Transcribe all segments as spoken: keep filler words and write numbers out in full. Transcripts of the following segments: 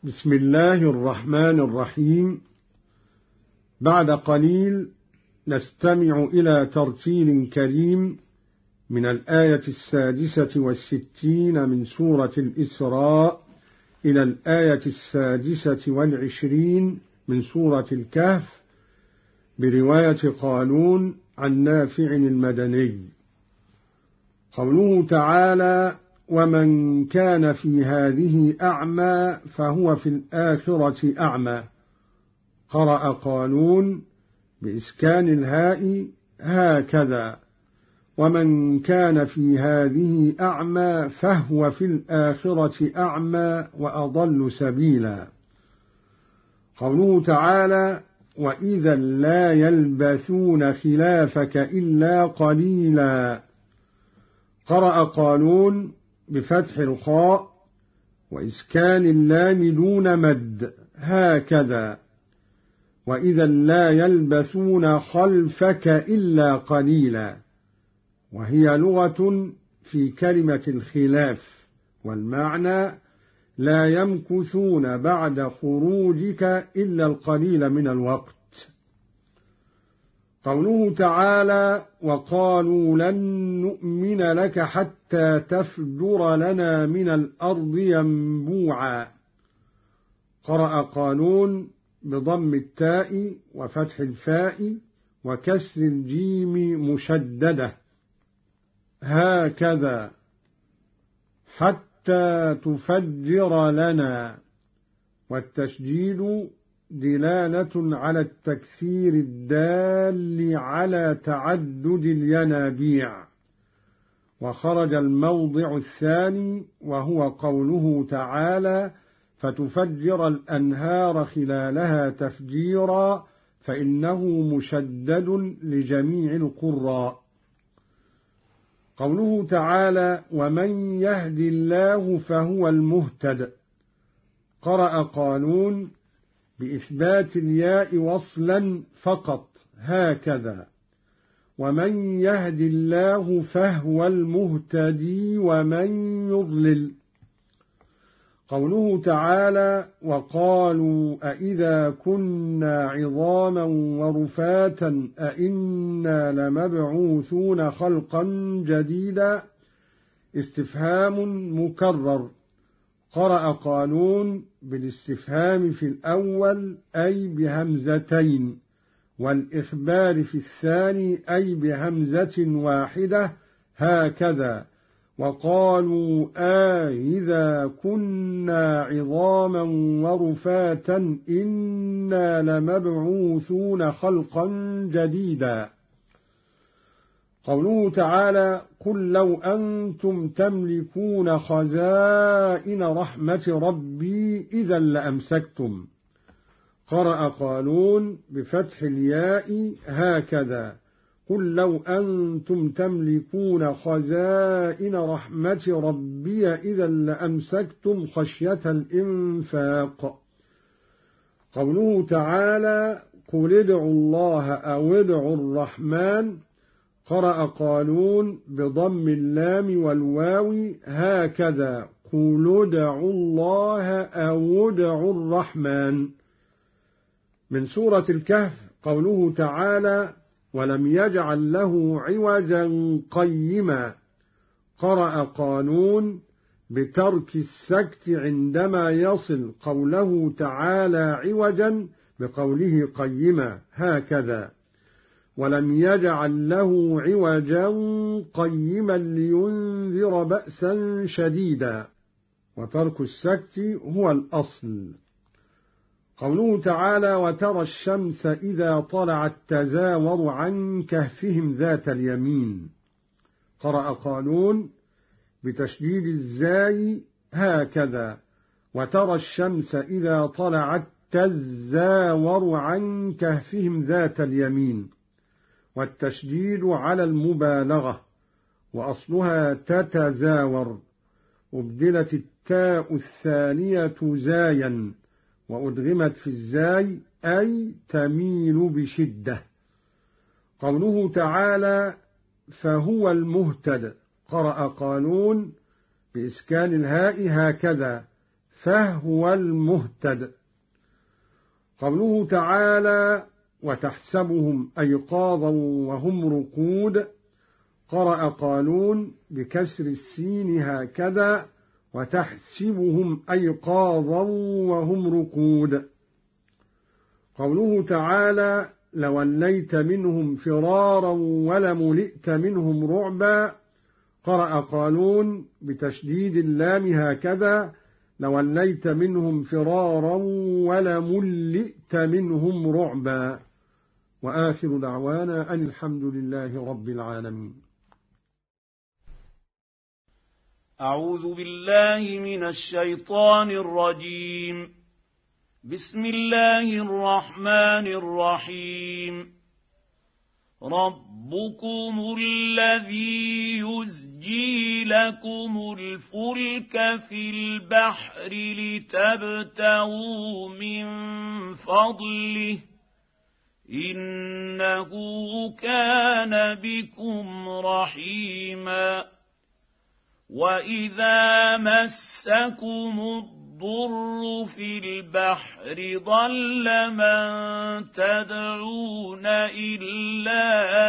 بسم الله الرحمن الرحيم. بعد قليل نستمع إلى ترتيل كريم من الآية السادسة والستين من سورة الإسراء إلى الآية السادسة والعشرين من سورة الكهف برواية قالون عن نافع المدني. قوله تعالى: ومن كان في هذه أعمى فهو في الآخرة أعمى. قرأ قالون بإسكان الهاء هكذا: ومن كان في هذه أعمى فهو في الآخرة أعمى وأضل سبيلا. قوله تعالى: وإذا لا يلبثون خلافك إلا قليلا. قرأ قالون بفتح الخاء وإسكان اللام دون مد هكذا: وإذا لا يلبثون خلفك إلا قليلا، وهي لغة في كلمة الخلاف، والمعنى لا يمكثون بعد خروجك إلا القليل من الوقت. قوله تعالى: وقالوا لن نؤمن لك حتى تفجر لنا من الأرض ينبوعا. قرأ قالون بضم التاء وفتح الفاء وكسر الجيم مشددة هكذا: حتى تفجر لنا، والتشديد دلالة على التكثير الدال على تعدد الينابيع. وخرج الموضع الثاني وهو قوله تعالى: فتفجر الأنهار خلالها تفجيرا، فإنه مشدد لجميع القراء. قوله تعالى: ومن يهد الله فهو المهتد. قرأ قالون بإثبات الياء وصلا فقط هكذا: ومن يهد الله فهو المهتدي ومن يضلل. قوله تعالى: وقالوا أئذا كنا عظاما ورفاتا أئنا لمبعوثون خلقا جديدا. استفهام مكرر. قرأ قالون بالاستفهام في الأول أي بهمزتين، والإخبار في الثاني أي بهمزة واحدة هكذا: وقالوا أئذا كنا عظاما ورفاتا إنا لمبعوثون خلقا جديدا. قوله تعالى: قل لو أنتم تملكون خزائن رحمة ربي إذا لأمسكتم. قرأ قالون بفتح الياء هكذا: قل لو أنتم تملكون خزائن رحمة ربي إذا لأمسكتم خشية الإنفاق. قوله تعالى: قل ادعوا الله أو ادعوا الرحمن. قرأ قالون بضم اللام والواو هكذا: قل ادعوا الله أو ادعوا الرحمن. من سورة الكهف قوله تعالى: ولم يجعل له عوجا قيما. قرأ قالون بترك السكت عندما يصل قوله تعالى عوجا بقوله قيما هكذا: ولم يجعل له عوجا قيما لينذر بأسا شديدا. وترك السكت هو الأصل. قوله تعالى: وترى الشمس إذا طلعت تزاور عن كهفهم ذات اليمين. قرأ قالون بتشديد الزاي هكذا: وترى الشمس إذا طلعت تزاور عن كهفهم ذات اليمين، والتشديد على المبالغة، وأصلها تتزاور، أبدلت التاء الثانية زايا وأدغمت في الزاي أي تميل بشدة. قوله تعالى: فهو المهتد. قرأ قالون بإسكان الهاء هكذا: فهو المهتد. قوله تعالى وتحسبهم أيقاظا وهم رقود، قرأ قالون بكسر السين هكذا وتحسبهم أيقاظا وهم رقود. قوله تعالى لوليت منهم فرارا ولملئت منهم رعبا، قرأ قالون بتشديد اللام هكذا لوليت منهم فرارا ولملئت منهم رعبا. وآخر دعوانا أن الحمد لله رب العالمين. أعوذ بالله من الشيطان الرجيم. بسم الله الرحمن الرحيم. ربكم الذي يزجي لكم الفلك في البحر لتبتغوا من فضله إنه كان بكم رحيما. وإذا مسكم الضر في البحر ضل من تدعون إلا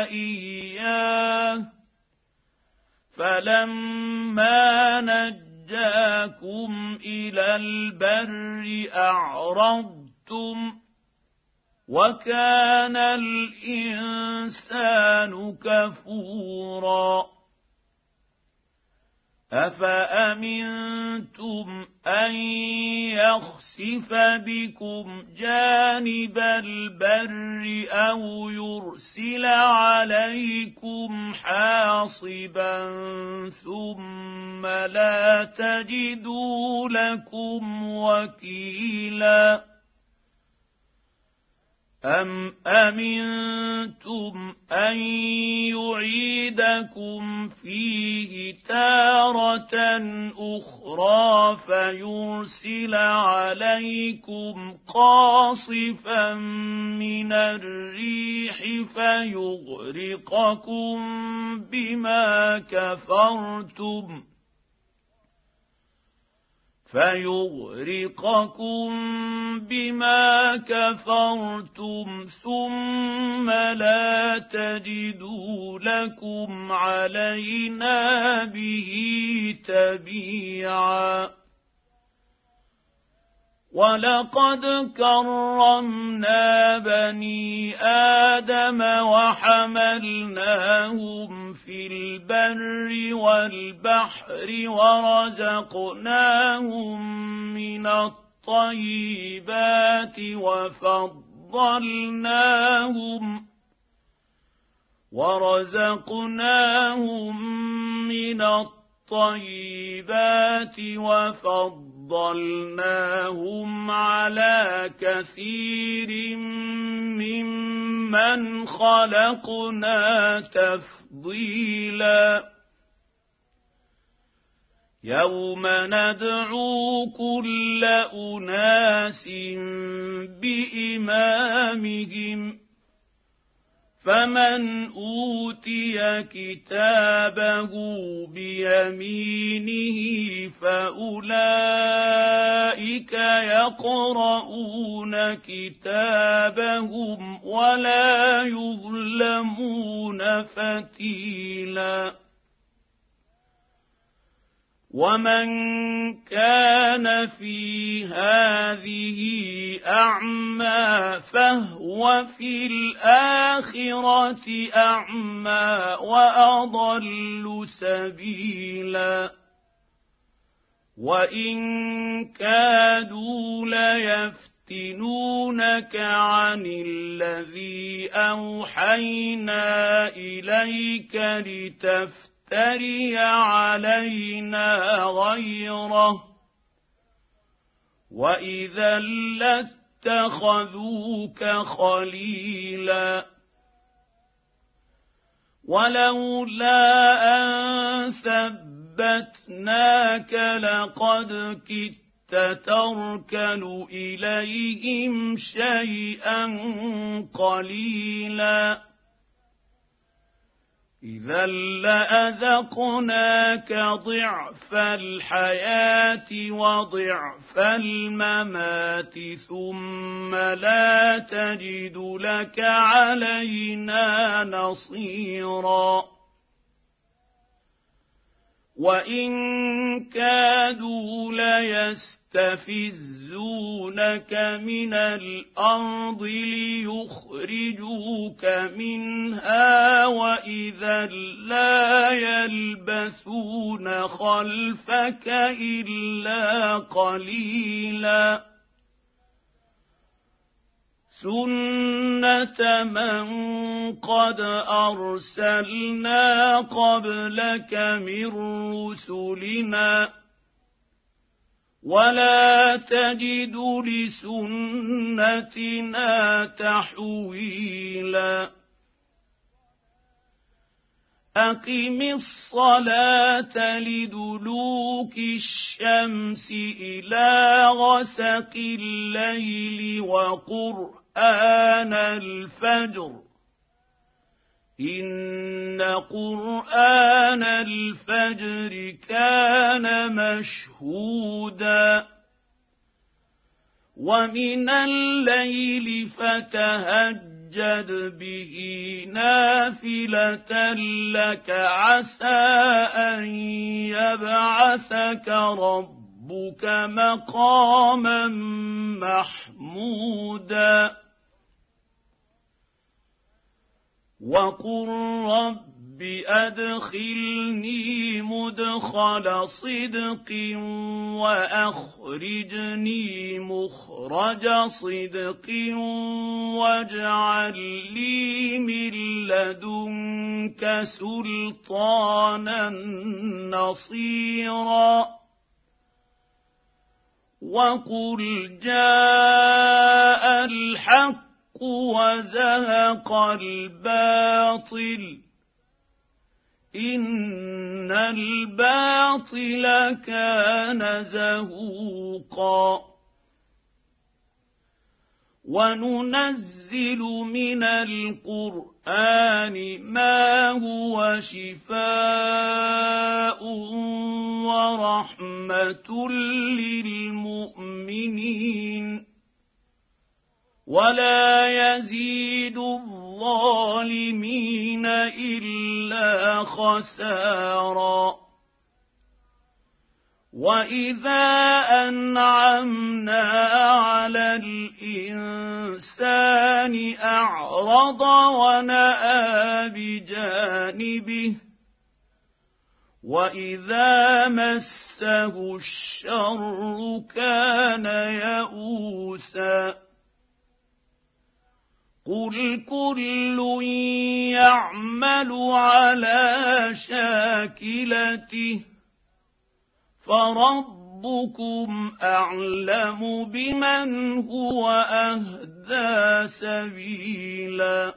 إياه فلما نجاكم إلى البر أعرضتم وكان الإنسان كفورا. أفأمنتم أن يخسف بكم جانب البر أو يرسل عليكم حاصبا ثم لا تجدوا لكم وكيلا. أم أمنتم أن يعيدكم فيه تارة أخرى فيرسل عليكم قاصفا من الريح فيغرقكم بما كفرتم فيغرقكم بما كفرتم ثم لا تجدوا لكم علينا به تبيعا. ولقد كرمنا بني آدم وحملناهم في البر والبحر ورزقناهم من الطيبات وفضلناهم ورزقناهم من الطيبات وفضلناهم فضلناهم على كثير ممن خلقنا تفضيلا. يوم ندعو كل أناس بإمامهم فمن أوتي كتابه بيمينه فأولئك يقرؤون كتابهم ولا يظلمون فتيلا. ومن كان في هذه أعمى فهو في الآخرة أعمى وأضل سبيلا. وإن كادوا ليفتنونك عن الذي أوحينا إليك لتفتن تري علينا غيره وإذا لاتخذوك خليلا. ولولا أن ثبتناك لقد كدت تركن إليهم شيئا قليلا. إذا لأذقناك ضعف الحياة وضعف الممات ثم لا تجد لك علينا نصيرا وإن كادوا ليستفزونك من الأرض ليخرجوك منها وإذا لا يلبثون خلفك إلا قليلا سنة من قد أرسلنا قبلك من رسلنا ولا تجد لسنتنا تحويلا أقم الصلاة لدلوك الشمس إلى غسق الليل وقرآن آن الفجر إن قرآن الفجر كان مشهودا ومن الليل فتهجد به نافلة لك عسى أن يبعثك ربك مقاما محمودا وقل رب أدخلني مدخل صدق وأخرجني مخرج صدق واجعل لي من لدنك سلطانا نصيرا وقل جاء الحق وزهق الباطل إن الباطل كان زهوقا وننزل من القرآن ما هو شفاء ورحمة للمؤمنين ولا يزيد الظالمين إلا خسارا وإذا أنعمنا على الإنسان أعرض ونأى بجانبه وإذا مسه الشر كان يئوسا قل كل يعمل على شاكلته فربكم أعلم بمن هو أهدى سبيلا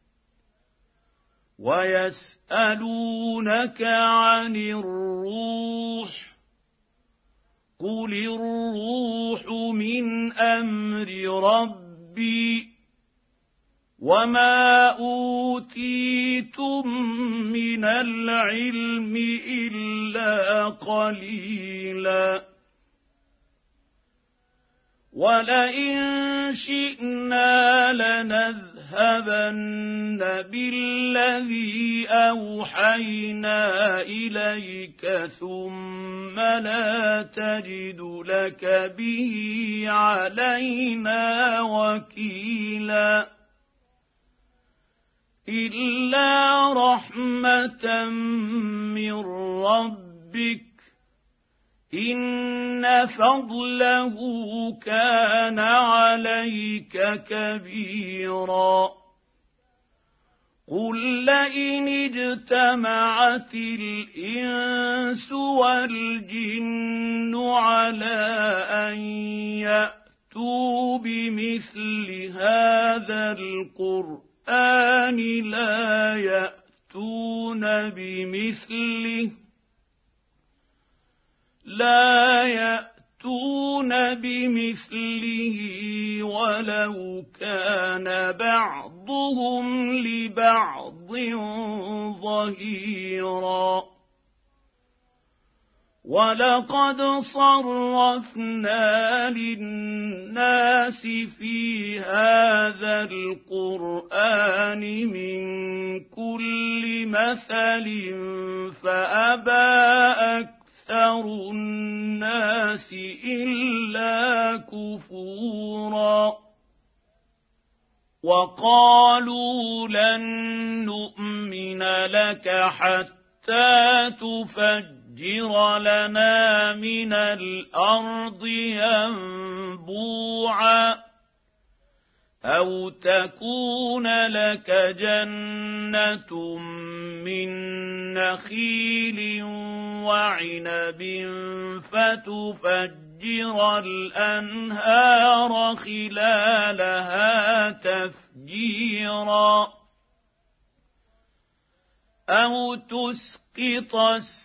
ويسألونك عن الروح قل الروح من أمر ربي وما أوتيتم من العلم إلا قليلا ولئن شئنا لنذهبن بالذي أوحينا إليك ثم لا تجد لك به علينا وكيلا إلا رحمة من ربك إن فضله كان عليك كبيرا قل لئن اجتمعت الإنس والجن على أن يأتوا بمثل هذا القرآن القرآن لا يأتون بمثله لا يأتون بمثله ولو كان بعض بعضهم لبعض ظهيرا ولقد صرفنا للناس في هذا القرآن من كل مثل فأبى أكثر الناس إلا كفورا وقالوا لن نؤمن لك حتى تفجر فَجِّرَ لَنَا مِنَ الْأَرْضِ يَنبُوعًا أَوْ تَكُونَ لَكَ جَنَّةٌ مِّن نَّخِيلٍ وَعِنَبٍ فَتُفَجِّرَ الْأَنْهَارَ خِلَالَهَا تَفْجِيرًا أَوْ تُسْقِطَ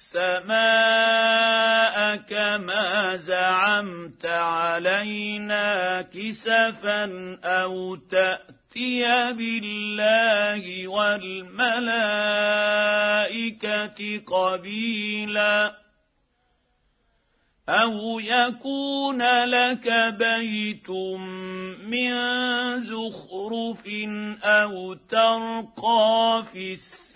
السَّمَاءَ كَمَا زَعَمْتَ عَلَيْنَا كِسَفًا أَوْ تَأْتِيَ بِاللَّهِ وَالْمَلَائِكَةِ قَبِيلًا أَوْ يَكُونَ لَكَ بَيْتٌ مِّن زُخْرُفٍ أَوْ تَرْقَىٰ فِي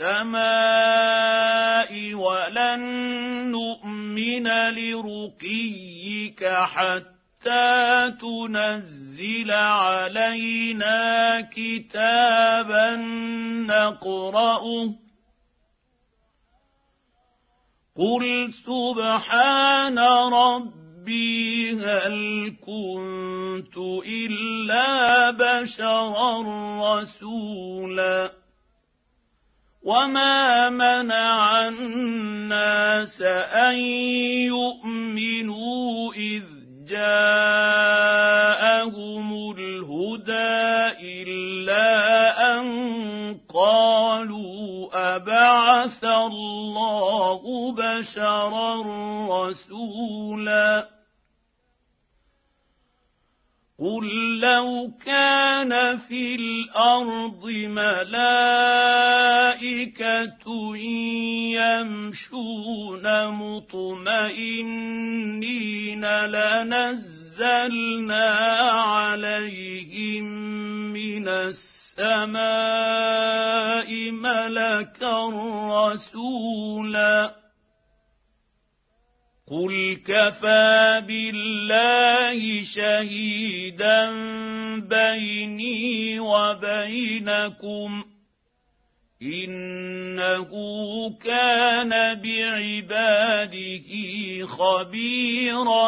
السَّمَاءِ وَلَن نُّؤْمِنَ لِرُقِيِّكَ حَتَّىٰ تُنَزِّلَ عَلَيْنَا كِتَابًا نَّقْرَؤُهُ قُلْ سُبْحَانَ رَبِّي هَلْ كُنتُ إِلَّا بَشَرًا رَّسُولًا وَمَا مَنَعَ النَّاسَ أَن يُؤْمِنُوا إِذْ جَاءَهُمُ الْهُدَىٰ إِلَّا أَن قَالُوا أَبَعَثَ اللَّهُ بَشَرًا رَّسُولًا قُل لَّوْ كَانَ فِي الْأَرْضِ مَلَائِكَةٌ يَمْشُونَ مُطْمَئِنِّينَ لَنَزَّلْنَا عَلَيْهِم مِّنَ السَّمَاءِ مَلَكًا رَّسُولًا قُلْ كَفَىٰ بِاللَّهِ شَهِيدًا بَيْنِي وَبَيْنَكُمْ إِنَّهُ كَانَ بِعِبَادِهِ خَبِيرًا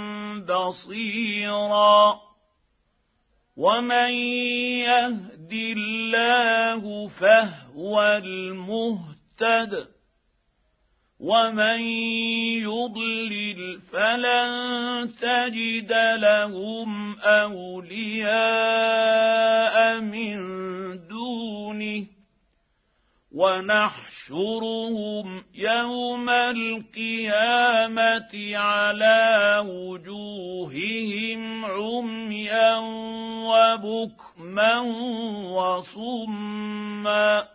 بَصِيرًا وَمَن يَهْدِ اللَّهُ فَهُوَ الْمُهْتَدِ وَمَن يُضْلِلْ فَلَن تَجِدَ لَهُمْ أَوْلِيَاءَ مِن دُونِهِ وَنَحْشُرُهُمْ يَوْمَ الْقِيَامَةِ عَلَىٰ وُجُوهِهِمْ عُمْيًا وَبُكْمًا وَصُمًّا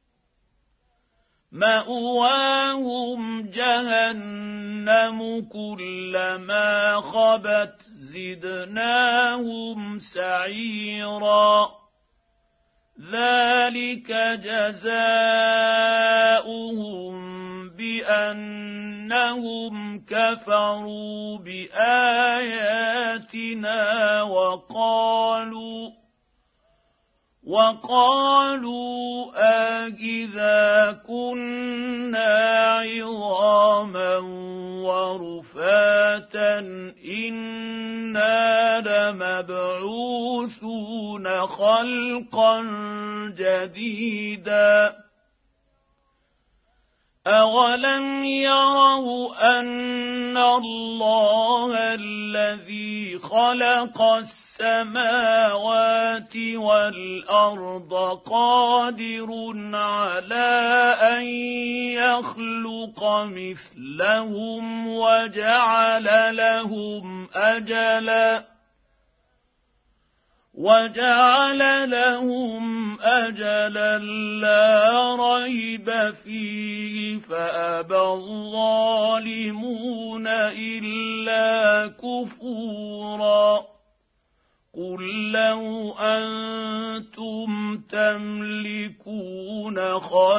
مَأْوَاهُمْ جَهَنَّمُ كُلَّمَا خَبَتْ زِدْنَاهُمْ سَعِيرًا ذَلِكَ جَزَاؤُهُم بِأَنَّهُمْ كَفَرُوا بِآيَاتِنَا وَقَالُوا وَقَالُوا أَإِذَا كُنَّا عِظَامًا وَرُفَاتًا إِنَّا لَمَبْعُوثُونَ خَلْقًا جَدِيدًا أَوَلَمْ يَرَوْا أَنَّ اللَّهَ الَّذِي خَلَقَ السَّمَاوَاتِ وَالْأَرْضَ قَادِرٌ عَلَىٰ أَن يَخْلُقَ مِثْلَهُمْ وَجَعَلَ لَهُمْ أَجَلًا وجعل لهم أجلا لا ريب فيه فأبى الظالمون إلا كفورا قل لو أنتم تملكون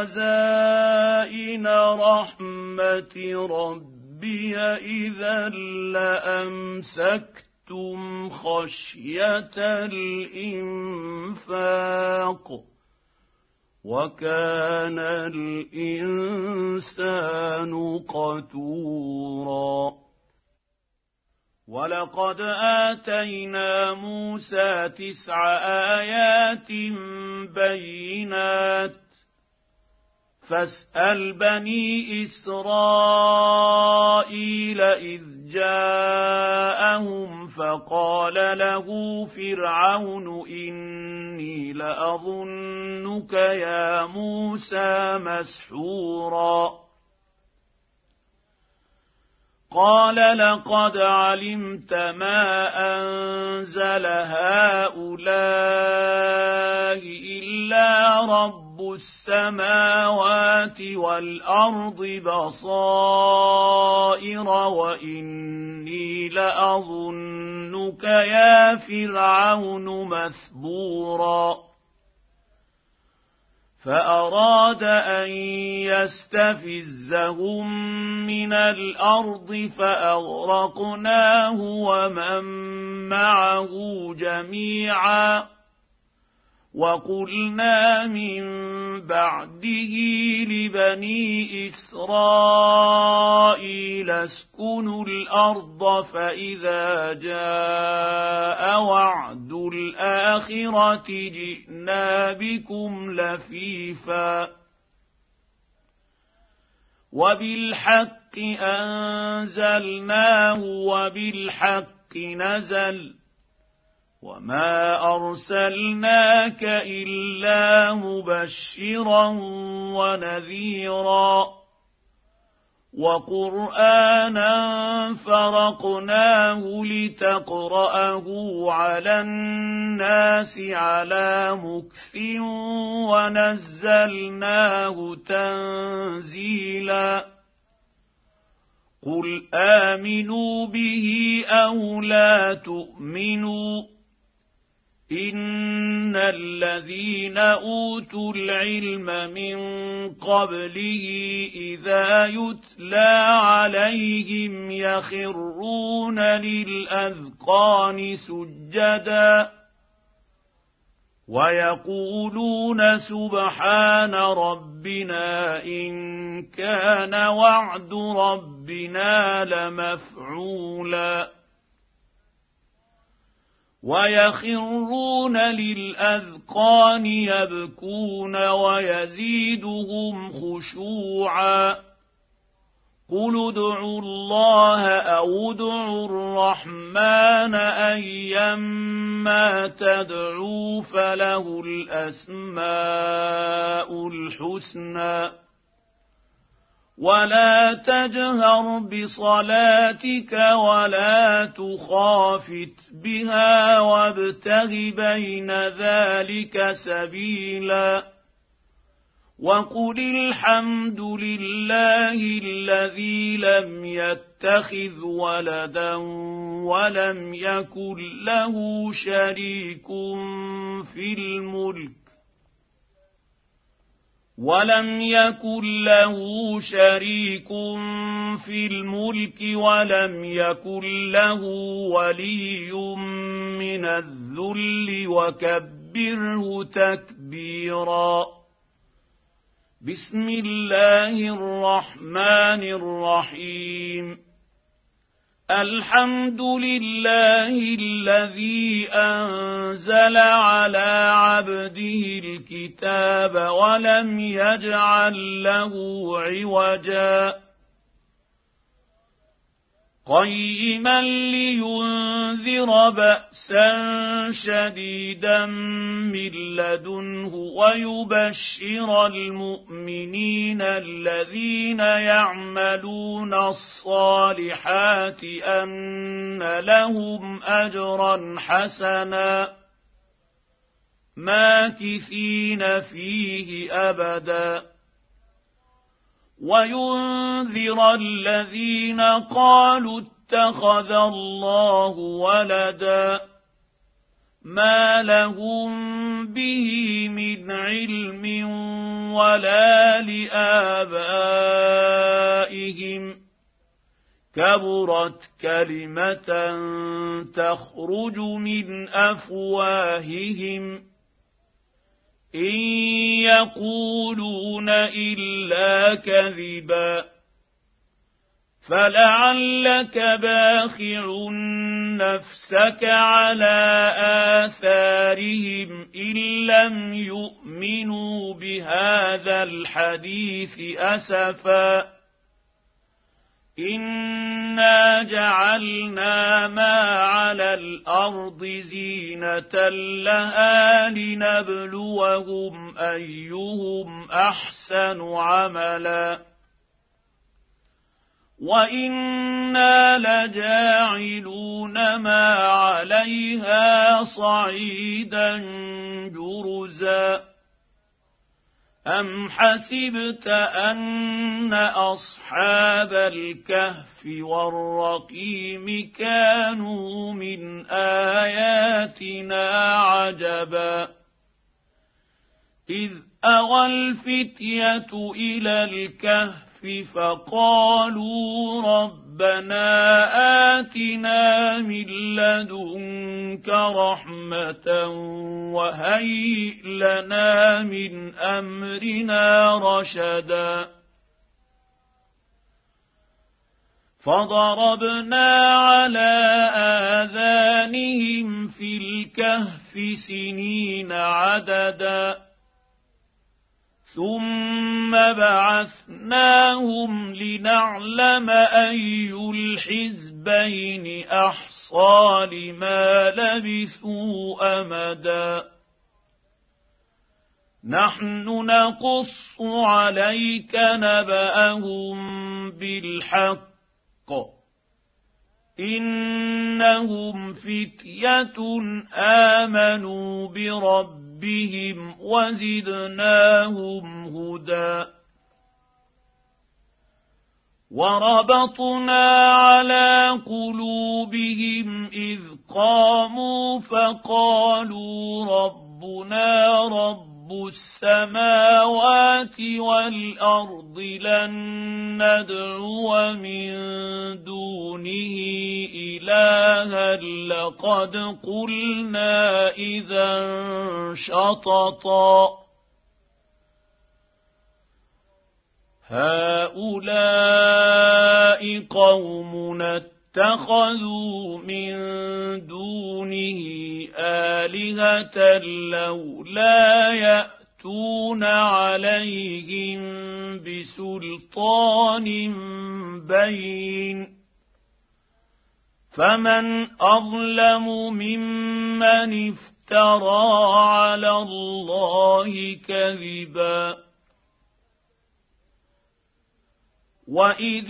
خزائن رحمة ربي إذا لأمسكتم خشية الإنفاق وكان الإنسان قتورا ولقد آتينا موسى تسع آيات بينات فاسأل بني إسرائيل إذ جاءهم فقال له فرعون إني لأظنك يا موسى مسحورا قال لقد علمت ما أنزل هؤلاء إلا رب السماوات والأرض بصائر وإني لأظنك يا فرعون مثبورا فأراد أن يستفزهم من الأرض فأغرقناه ومن معه جميعا وقلنا من بعده لبني إسرائيل اسكنوا الأرض فإذا جاء وعد الآخرة جئنا بكم لفيفا وبالحق أنزلناه وبالحق نزل وما أرسلناك إلا مبشرا ونذيرا وقرآنا فرقناه لتقرأه على الناس على مكث ونزلناه تنزيلا قل آمنوا به أو لا تؤمنوا إن الذين أوتوا العلم من قبله إذا يتلى عليهم يخرون للأذقان سجدا ويقولون سبحان ربنا إن كان وعد ربنا لمفعولا ويخرون للأذقان يبكون ويزيدهم خشوعا قل ادعوا الله أو ادعوا الرحمن أيما تدعوا فله الأسماء الحسنى ولا تجهر بصلاتك ولا تخافت بها وابتغ بين ذلك سبيلا وقل الحمد لله الذي لم يتخذ ولدا ولم يكن له شريك في الملك ولم يكن له شريك في الملك ولم يكن له ولي من الذل وكبره تكبيرا بسم الله الرحمن الرحيم الحمد لله الذي أنزل على عبده الكتاب ولم يجعل له عوجا قيما لينذر بأسا شديدا من لدنه ويبشر المؤمنين الذين يعملون الصالحات أن لهم أجرا حسنا ماكثين فيه أبدا وينذر الذين قالوا اتخذ الله ولدا ما لهم به من علم ولا لآبائهم كبرت كلمة تخرج من أفواههم إن يقولون إلا كذبا فلعلك باخع نفسك على آثارهم إن لم يؤمنوا بهذا الحديث أسفا إنا جعلنا ما على الأرض زينة لها لنبلوهم أيهم أحسن عملا وإنا لجاعلون ما عليها صعيدا جرزا أم حسبت أن أصحاب الكهف والرقيم كانوا من آياتنا عجبا إذ أوى الفتية إلى الكهف فقالوا ربنا آتنا من لدنك رحمة وهيئ لنا من أمرنا رشدا فضربنا على آذانهم في الكهف سنين عددا ثم بعثناهم لنعلم أي الحزبين أحصى لما لبثوا أمدا نحن نقص عليك نبأهم بالحق إنهم فتية آمنوا بربهم بهم وزدناهم هدى وربطنا على قلوبهم إذ قاموا فقالوا ربنا رب السماوات والأرض لن ندعو من دونه إلها لقد قلنا إذا شططا هؤلاء قومنا اتخذوا من دونه آلهة لولا يأتون عليهم بسلطان بين فمن أظلم ممن افترى على الله كذبا وإذ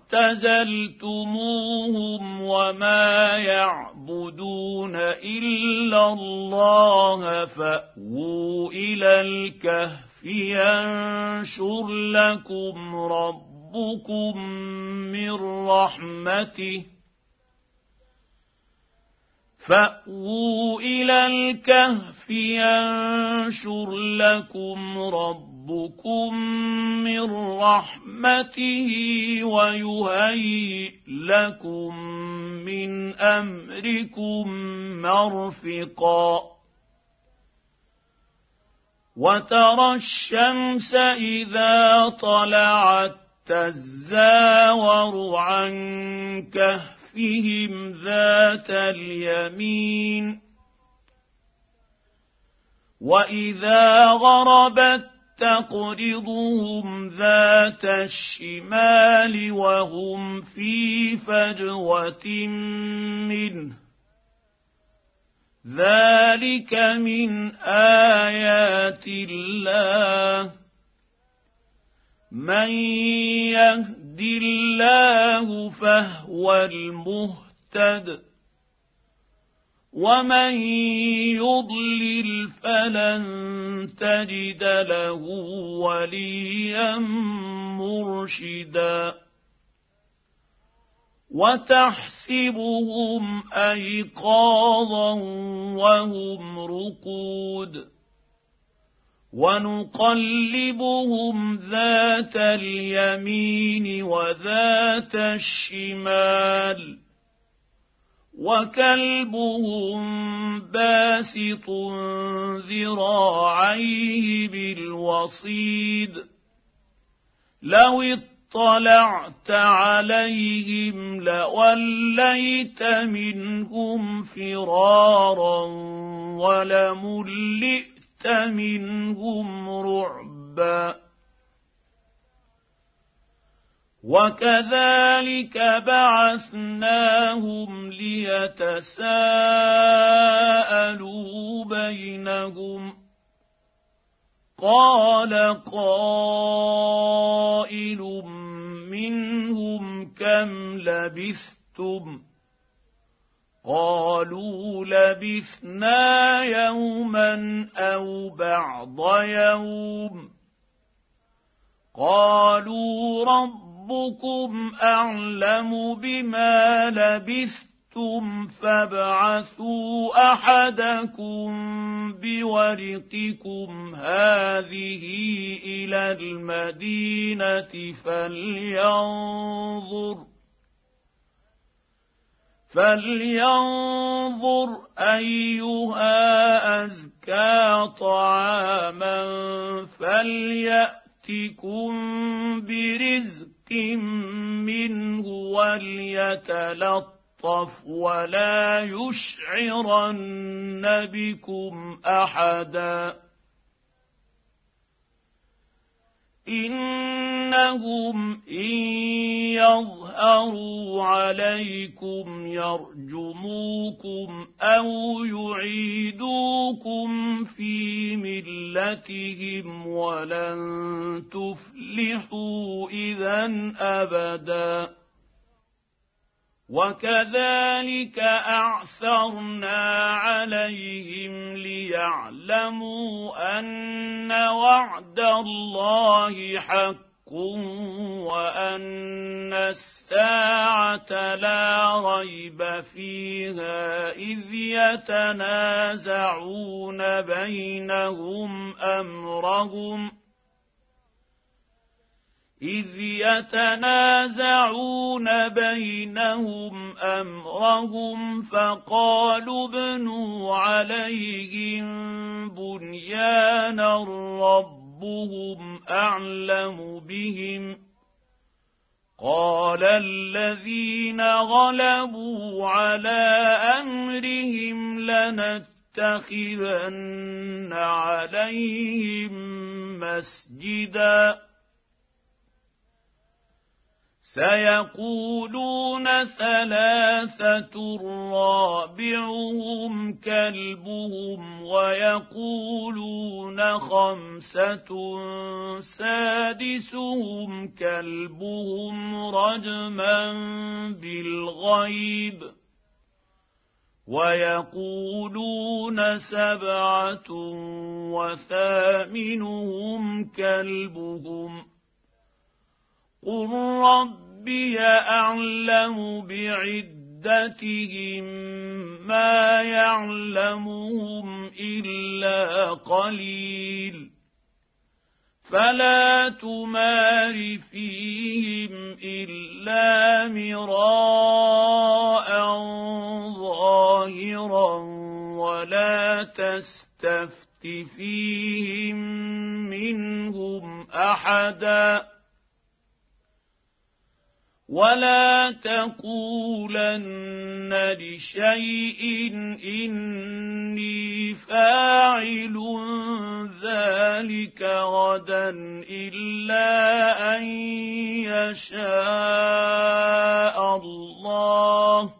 اعتزلتموهم وما يعبدون إلا الله فأووا إلى الكهف ينشر لكم ربكم من رحمته فأووا إلى الكهف ينشر لكم ربكم ربكم من رحمته ويهيئ لكم من أمركم مرفقا وترى الشمس إذا طلعت تزاور عن كهفهم ذات اليمين وإذا غربت تقرضهم ذات الشمال وهم في فجوة منه ذلك من آيات الله من يهد الله فهو المهتد ومن يضلل فلن تجد له وليا مرشدا وتحسبهم أيقاظا وهم رقود ونقلبهم ذات اليمين وذات الشمال وكلبهم باسط ذراعيه بالوصيد لو اطلعت عليهم لوليت منهم فرارا ولملئت منهم رعبا وكذلك بعثناهم ليتساءلوا بينهم قال قائل منهم كم لبثتم قالوا لبثنا يوما أو بعض يوم قالوا ربكم أعلم بما لبثتم فابعثوا أحدكم بورقكم هذه إلى المدينة فلينظر فلينظر أيها أزكى طعاما فليأتكم برزق منه وليتلطف ولا يشعرن بكم أحدا إنهم إن يظهروا عليكم يرجموكم أو يعيدوكم في ملتهم ولن تفلحوا إذا أبدا وكذلك أعثرنا عليهم ليعلموا أن وعد الله حق وأن الساعة لا ريب فيها إذ يتنازعون بينهم أمرهم إذ يتنازعون بينهم أمرهم فقالوا ابنوا عليهم بنيانا ربهم أعلم بهم قال الذين غلبوا على أمرهم لنتخذن عليهم مسجدا سيقولون ثلاثة رابعهم كلبهم ويقولون خمسة سادسهم كلبهم رجما بالغيب ويقولون سبعة وثامنهم كلبهم قل ربي أعلم بعدتهم ما يعلمهم إلا قليل فلا تمار فيهم إلا مراء ظاهرا ولا تستفت فيهم منهم أحدا ولا تقولن لشيء إني فاعل ذلك غدا إلا أن يشاء الله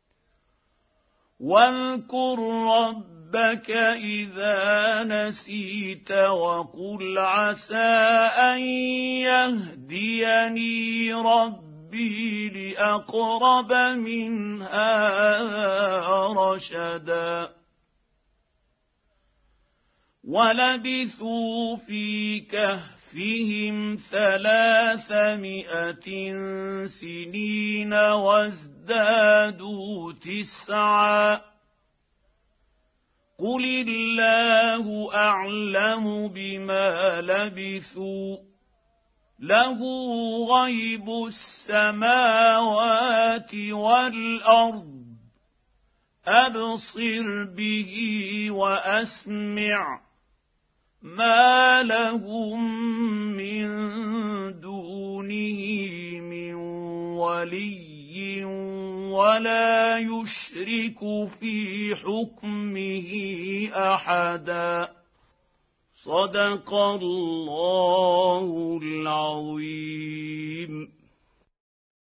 واذكر ربك إذا نسيت وقل عسى أن يهديني ربي السبيل أقرب من هذا رشدا ولبثوا في كهفهم ثلاثمائة سنين وازدادوا تسعا قل الله أعلم بما لبثوا له غيب السماوات والأرض أبصر به وأسمع ما لهم من دونه من ولي ولا يشرك في حكمه أحدا صدق الله العظيم.